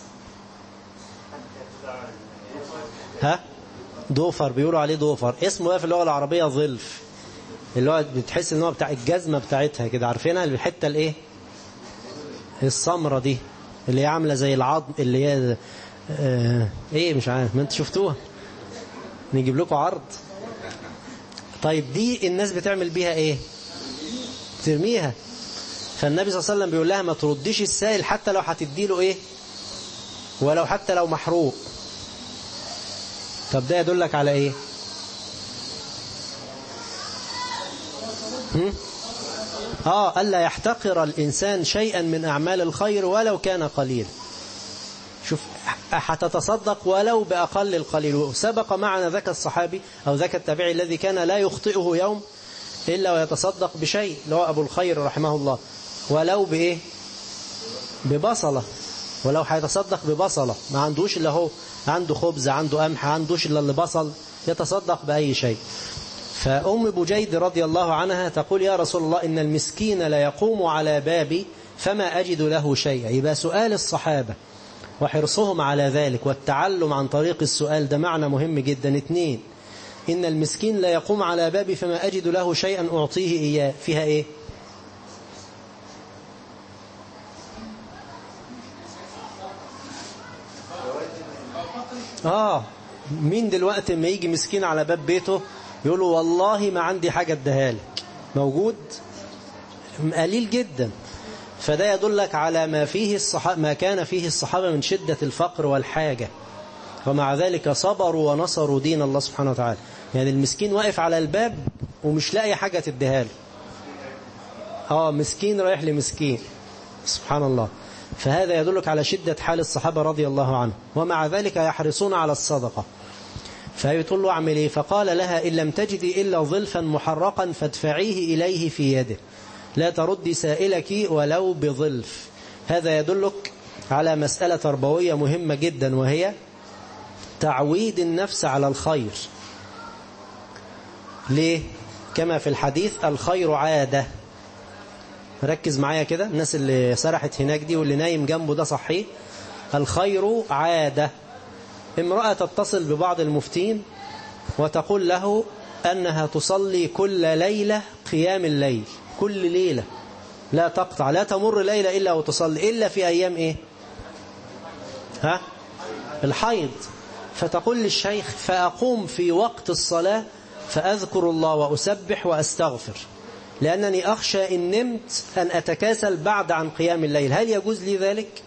ها؟ دوفر، بيقولوا عليه دوفر. اسمه ايه في اللغة العربية؟ ظلف، اللي هو بتحس ان هو بتاع الجزمة بتاعتها كده، عارفينها الحتة الايه السمرة دي اللي هي عاملة زي العظم، اللي هي ايه مش عارف، ما انت شفتوها، نجيب لكم عرض. طيب دي الناس بتعمل بيها ايه؟ ترميها. فالنبي صلى الله عليه وسلم بيقول لها: ما ترديش السائل حتى لو هتديله ايه، ولو حتى لو محروق. طب ده يدلك على ايه؟ ألا يحتقر الإنسان شيئا من أعمال الخير ولو كان قليل. شوف، هتتصدق ولو بأقل القليل. سبق معنا ذاك الصحابي أو ذاك التابعي الذي كان لا يخطئه يوم إلا ويتصدق بشيء، اللي هو أبو الخير رحمه الله، ولو بإيه؟ ببصلة. ولو هيتصدق ببصلة، ما عندوش إلا هو، عنده خبز، عنده قمح، عندوش إلا اللي بصل، يتصدق بأي شيء. فأم بجيد رضي الله عنها تقول: يا رسول الله، إن المسكين لا يقوم على بابي فما أجد له شيئا. يبقى سؤال الصحابة وحرصهم على ذلك والتعلم عن طريق السؤال ده معنى مهم جدا. 2، إن المسكين لا يقوم على بابي فما أجد له شيئا أعطيه إياه. فيها إيه؟ مين دلوقتي ما يجي مسكين على باب بيته يقولوا والله ما عندي حاجة اديها لك؟ موجود؟ قليل جدا. فده يدلك على ما كان فيه الصحابة من شدة الفقر والحاجة، ومع ذلك صبروا ونصروا دين الله سبحانه وتعالى. يعني المسكين واقف على الباب ومش لاقي حاجة تديها له، مسكين رايح لمسكين، سبحان الله. فهذا يدلك على شدة حال الصحابة رضي الله عنهم، ومع ذلك يحرصون على الصدقة. فيقول له: اعمل ايه؟ فقال لها: إن لم تجدي إلا ظلفا محرقا فادفعيه إليه في يده، لا تردي سائلك ولو بظلف. هذا يدلك على مسألة تربوية مهمة جدا، وهي تعويد النفس على الخير. ليه؟ كما في الحديث الخير عادة. ركز معايا كده، الناس اللي سرحت هناك دي واللي نايم جنبه ده صحيح. الخير عادة. امرأة تتصل ببعض المفتين وتقول له أنها تصلي كل ليلة قيام الليل، كل ليلة لا تقطع، لا تمر ليلة إلا وتصلي، إلا في أيام إيه؟ الحيض. فتقول للشيخ فأقوم في وقت الصلاة فأذكر الله وأسبح وأستغفر، لأنني أخشى إن نمت أن أتكاسل بعد عن قيام الليل. هل يجوز لي ذلك؟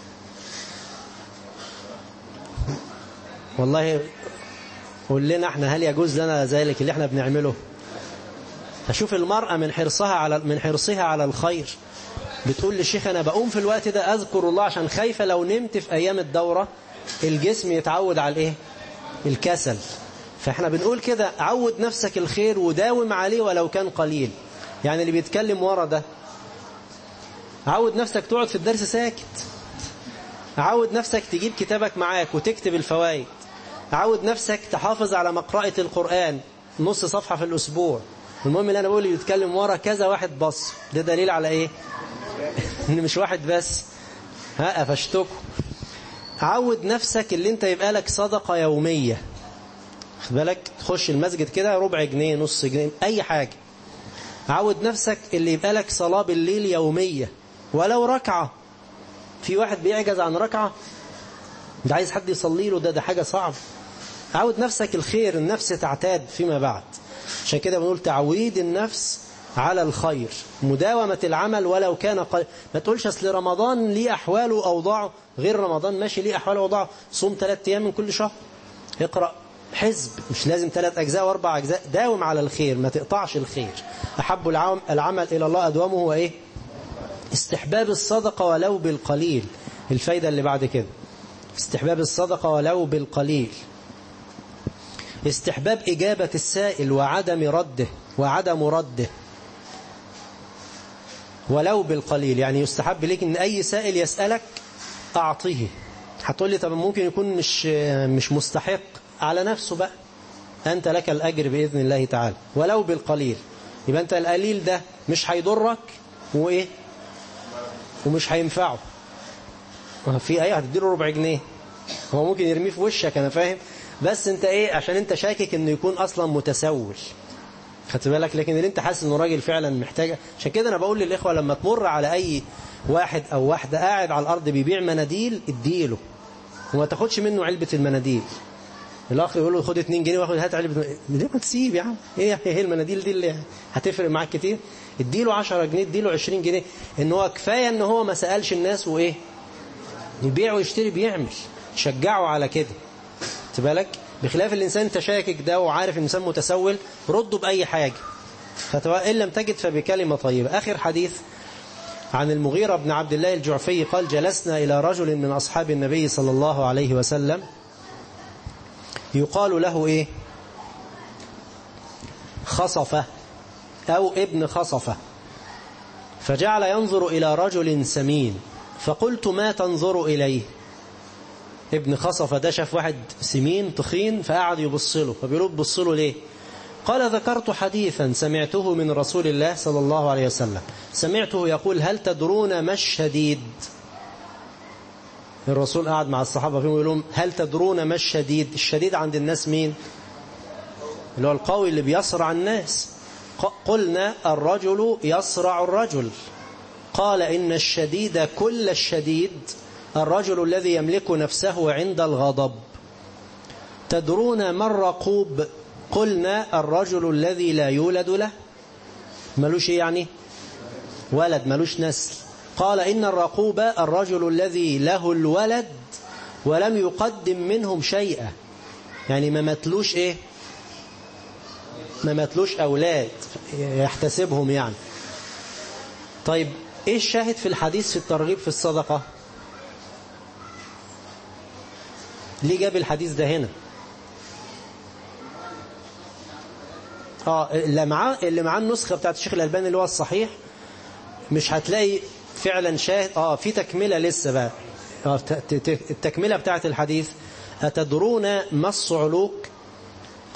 والله قول لنا احنا، هل يجوز لنا ذلك اللي احنا بنعمله؟ أشوف المرأة من حرصها على الخير بتقول للشيخ أنا بقوم في الوقت ده أذكر الله عشان خايفة لو نمت في أيام الدورة الجسم يتعود على الإيه؟ الكسل. فإحنا بنقول كده عود نفسك الخير وداوم عليه ولو كان قليل. يعني اللي بيتكلم ورا ده عود نفسك تقعد في الدرس ساكت، عود نفسك تجيب كتابك معاك وتكتب الفوائد، عود نفسك تحافظ على مقرأة القرآن نص صفحة في الأسبوع. المهم اللي أنا بقول اللي بيتكلم ورا كذا واحد بص، ده دليل على إيه؟ إن مش واحد بس. قفشتكم. عود نفسك اللي انت يبقى لك صدقة يومية، خد بالك، تخش المسجد كده ربع جنيه نص جنيه أي حاجة. عود نفسك اللي يبقى لك صلاة بالليل يومية ولو ركعة. في واحد بيعجز عن ركعة، ده عايز حد يصلي له، ده حاجة صعب. عود نفسك الخير، النفس تعتاد فيما بعد. عشان كده بنقول تعويد النفس على الخير، مداومة العمل ولو كان قليل. ما تقولش أصل رمضان ليه أحواله وأوضاعه غير رمضان، ماشي ليه أحواله وأوضاعه، صوم 3 أيام من كل شهر، اقرأ حزب، مش لازم 3 أجزاء و4 أجزاء، داوم على الخير ما تقطعش الخير. أحب العمل إلى الله أدومه هو إيه؟ استحباب الصدقة ولو بالقليل. الفايدة اللي بعد كده استحباب الصدقة ولو بالقليل. استحباب إجابة السائل وعدم رده ولو بالقليل. يعني يستحب لك ان اي سائل يسألك اعطيه. هتقول لي طب ممكن يكون مش مستحق، على نفسه بقى، انت لك الاجر باذن الله تعالى ولو بالقليل. يبقى انت القليل ده مش هيضرك وايه ومش هينفعه. في ايه هتديله ربع جنيه، هو ممكن يرميه في وشك انا فاهم، بس انت ايه عشان انت شاكك انه يكون اصلا متسول، خدت بالك. لكن اللي انت حاسس انه راجل فعلا محتاج. عشان كده انا بقول للاخوه لما تمر على اي واحد او واحده قاعد على الارض بيبيع مناديل اديله وما تاخدش منه علبه المناديل. الاخ يقول له خد 2 جنيه واخد هات علبه ليه ما تسيب يا عم، ايه المناديل دي اللي هتفرق معاك كتير؟ اديله 10 جنيه اديله 20 جنيه. ان هو كفايه ان هو ما سالش الناس وايه يبيع ويشتري، بيعمل، شجعه على كده، خدت بالك. بخلاف الإنسان انت شاكك ده وعارف الإنسان متسول، رده بأي حاجة، إن لم تجد فبكلمة طيبة. آخر حديث عن المغيرة بن عبد الله الجعفي قال جلسنا إلى رجل من أصحاب النبي صلى الله عليه وسلم يقال له إيه؟ خصفة أو ابن خصفة، فجعل ينظر إلى رجل سمين فقلت ما تنظر إليه؟ ابن خصفة ده شاف واحد سمين تخين فقعد يبص له، فبيقولوا بص له ليه؟ قال ذكرت حديثا سمعته من رسول الله صلى الله عليه وسلم، سمعته يقول هل تدرون ما الشديد؟ الرسول قعد مع الصحابة فيهم يقول لهم هل تدرون ما الشديد؟ الشديد عند الناس مين؟ اللي هو القوي اللي بيصرع الناس. قلنا الرجل يصرع الرجل. قال إن الشديد كل الشديد الرجل الذي يملك نفسه عند الغضب. تدرون ما الرقوب؟ قلنا الرجل الذي لا يولد له، ملوش يعني ولد، ملوش نسل. قال إن الرقوب الرجل الذي له الولد ولم يقدم منهم شيئا، يعني ما متلوش ايه، ما متلوش أولاد يحتسبهم يعني. طيب ايه الشاهد في الحديث في الترغيب في الصدقة؟ ليه جاب الحديث ده هنا؟ اللي معاه النسخة بتاعت الشيخ الألباني اللي هو الصحيح مش هتلاقي فعلا شاهد. في تكملة لسه بقى، التكملة بتاعت الحديث. أتدرون ما الصعلوك؟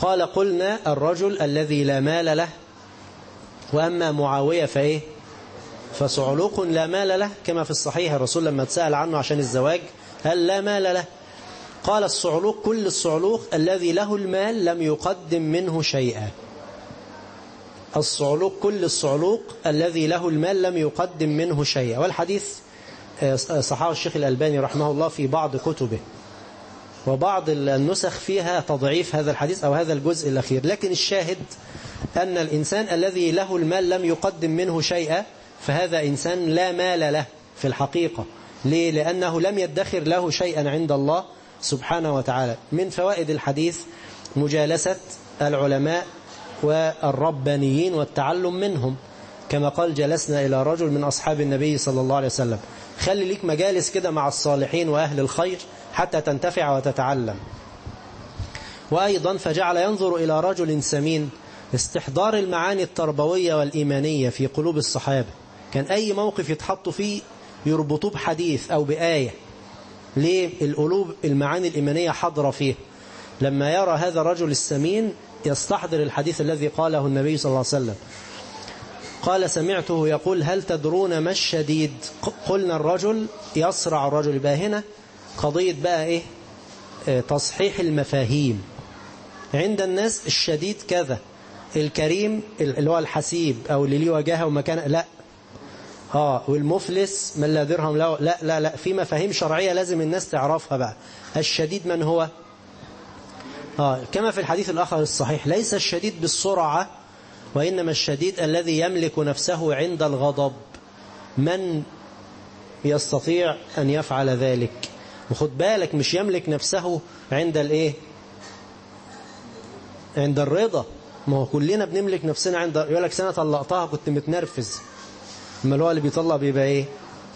قال قلنا الرجل الذي لا مال له، وأما معاوية فإيه؟ فصعلوق لا مال له، كما في الصحيح الرسول لما تسأل عنه عشان الزواج هل لا مال له؟ قال الصعلوق كل الصعلوق الذي له المال لم يقدم منه شيئا. الصعلوق كل الصعلوق الذي له المال لم يقدم منه شيئا. والحديث صححه الشيخ الألباني رحمه الله في بعض كتبه، وبعض النسخ فيها تضعيف هذا الحديث أو هذا الجزء الأخير. لكن الشاهد أن الإنسان الذي له المال لم يقدم منه شيئا فهذا إنسان لا مال له في الحقيقة. ليه؟ لأنه لم يدخر له شيئا عند الله سبحانه وتعالى. من فوائد الحديث مجالسة العلماء والربانيين والتعلم منهم، كما قال جلسنا إلى رجل من أصحاب النبي صلى الله عليه وسلم. خلي لك مجالس كده مع الصالحين وأهل الخير حتى تنتفع وتتعلم. وأيضا فجعل ينظر إلى رجل سمين، استحضار المعاني التربوية والإيمانية في قلوب الصحابة. كان أي موقف يتحط فيه يربطوه بحديث أو بآية. ليه؟ القلوب المعاني الإيمانية حضر فيه. لما يرى هذا الرجل السمين يستحضر الحديث الذي قاله النبي صلى الله عليه وسلم. قال سمعته يقول هل تدرون ما الشديد؟ قلنا الرجل يصرع الرجل. بقى هنا قضية بقى إيه؟ تصحيح المفاهيم. عند الناس الشديد كذا، الكريم اللي هو الحسيب أو اللي ليه وجاهه ومكانه، لا. والمفلس من لا درهم له، لا لا لا، في مفاهيم شرعية لازم الناس تعرفها بقى. الشديد من هو؟ كما في الحديث الآخر الصحيح ليس الشديد بالسرعة، وإنما الشديد الذي يملك نفسه عند الغضب. من يستطيع أن يفعل ذلك؟ وخد بالك مش يملك نفسه عند الإيه؟ عند الرضا. ما هو كلنا بنملك نفسنا عند، يقول لك سنة طلقتها كنت متنرفز. ما هو اللي بيطلق بيبقى إيه؟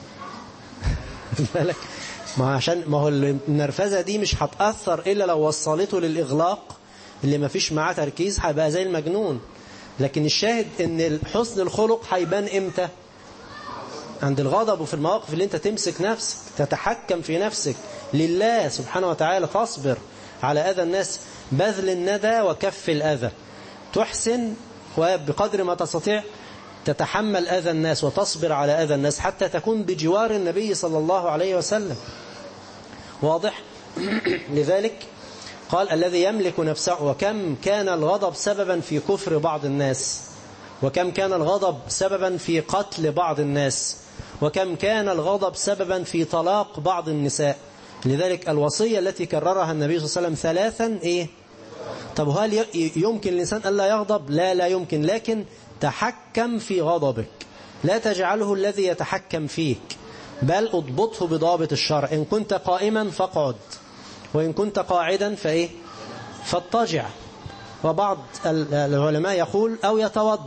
بالك ما هو النرفزة دي مش هتأثر إلا لو وصلته للإغلاق اللي ما فيش معاه تركيز، هيبقى زي المجنون. لكن الشاهد ان حسن الخلق هيبان امتى؟ عند الغضب، وفي المواقف اللي انت تمسك نفسك، تتحكم في نفسك لله سبحانه وتعالى، تصبر على أذى الناس، بذل الندى وكف الأذى، تحسن وبقدر ما تستطيع تتحمل أذى الناس وتصبر على أذى الناس حتى تكون بجوار النبي صلى الله عليه وسلم. واضح؟ لذلك قال الذي يملك نفسه. وكم كان الغضب سببا في كفر بعض الناس، وكم كان الغضب سببا في قتل بعض الناس، وكم كان الغضب سببا في طلاق بعض النساء. لذلك الوصية التي كررها النبي صلى الله عليه وسلم ثلاثا إيه؟ طب هل يمكن الإنسان ألا يغضب؟ لا يمكن. لكن تحكم في غضبك، لا تجعله الذي يتحكم فيك، بل اضبطه بضابط الشرع. إن كنت قائما فاقعد، وإن كنت قاعدا فإيه؟ فاضطجع. وبعض العلماء يقول أو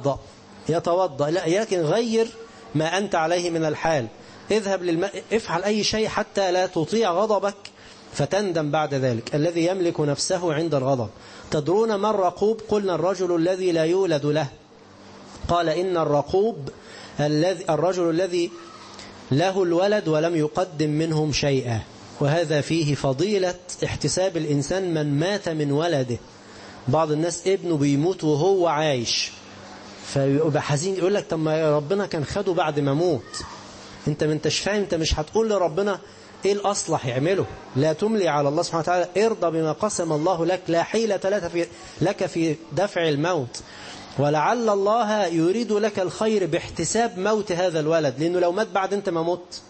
يتوضأ، لا، لكن غير ما أنت عليه من الحال. اذهب للماء، افعل أي شيء حتى لا تطيع غضبك فتندم بعد ذلك. الذي يملك نفسه عند الغضب. تدرون ما الرقوب؟ قلنا الرجل الذي لا يولد له. قال إن الرقوب الرجل الذي له الولد ولم يقدم منهم شيئا. وهذا فيه فضيلة احتساب الإنسان من مات من ولده. بعض الناس ابنه بيموت وهو عايش فيبقى حزين، يقول لك طب ما ربنا كان خده بعد ما موت. انت ما انتش فاهم، انت مش هتقول لربنا ايه الأصلح يعمله. لا تملي على الله سبحانه وتعالى، ارضى بما قسم الله لك، لا حيلة لك في دفع الموت. ولعل الله يريد لك الخير باحتساب موت هذا الولد، لأنه لو مات بعد انت ما مت،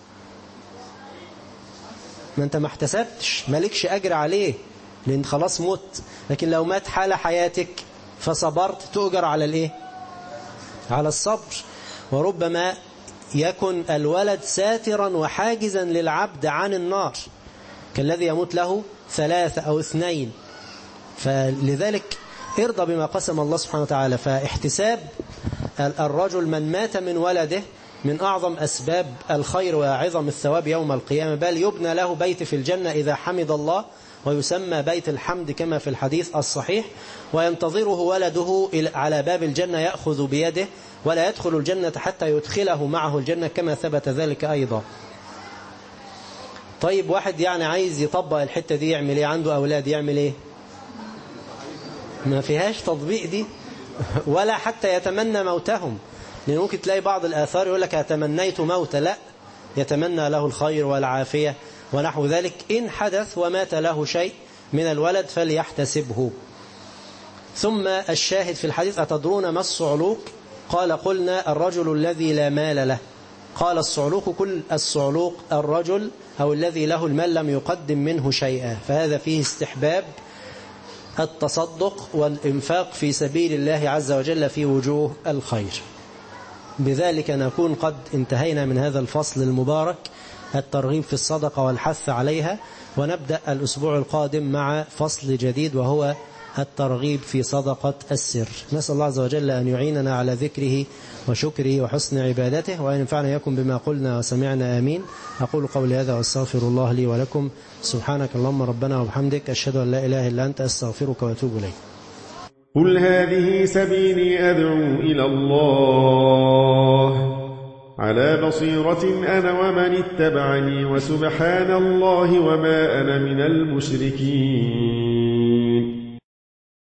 ما انت ما احتسبتش، مالكش أجر عليه لأن خلاص مت. لكن لو مات حال حياتك فصبرت تؤجر على الايه؟ على الصبر. وربما يكن الولد ساترا وحاجزا للعبد عن النار، كالذي يموت له 3 أو 2. فلذلك ارضى بما قسم الله سبحانه وتعالى. فاحتساب الرجل من مات من ولده من أعظم أسباب الخير وعظم الثواب يوم القيامة. بل يبنى له بيت في الجنة إذا حمد الله، ويسمى بيت الحمد كما في الحديث الصحيح. وينتظره ولده على باب الجنة يأخذ بيده، ولا يدخل الجنة حتى يدخله معه الجنة، كما ثبت ذلك أيضا. طيب واحد يعني عايز يطبق الحتة دي يعمل ايه؟ عنده أولاد يعمل ايه؟ ما فيهاش تطبيق دي، ولا حتى يتمنى موتهم، لأن ممكن تلاقي بعض الآثار يقول لك أتمنيت موت، لا، يتمنى له الخير والعافية ونحو ذلك. إن حدث ومات له شيء من الولد فليحتسبه. ثم الشاهد في الحديث: أتدرون ما الصعلوك؟ قال: قلنا الرجل الذي لا مال له. قال: الصعلوك كل الصعلوك الرجل أو الذي له المال لم يقدم منه شيئا. فهذا فيه استحباب التصدق والإنفاق في سبيل الله عز وجل في وجوه الخير. بذلك نكون قد انتهينا من هذا الفصل المبارك، الترغيب في الصدقة والحث عليها، ونبدأ الأسبوع القادم مع فصل جديد وهو الترغيب في صدقة السر. نسأل الله عز وجل أن يعيننا على ذكره وشكره وحسن عبادته، وأن ينفعنا يكن بما قلنا وسمعنا. آمين. أقول قولي هذا وأستغفر الله لي ولكم. سبحانك اللهم ربنا وبحمدك، أشهد أن لا إله إلا أنت، أستغفرك وأتوب إليك. قل هذه سبيلي أدعو إلى الله على بصيرة أنا ومن اتبعني، وسبحان الله وما أنا من المشركين.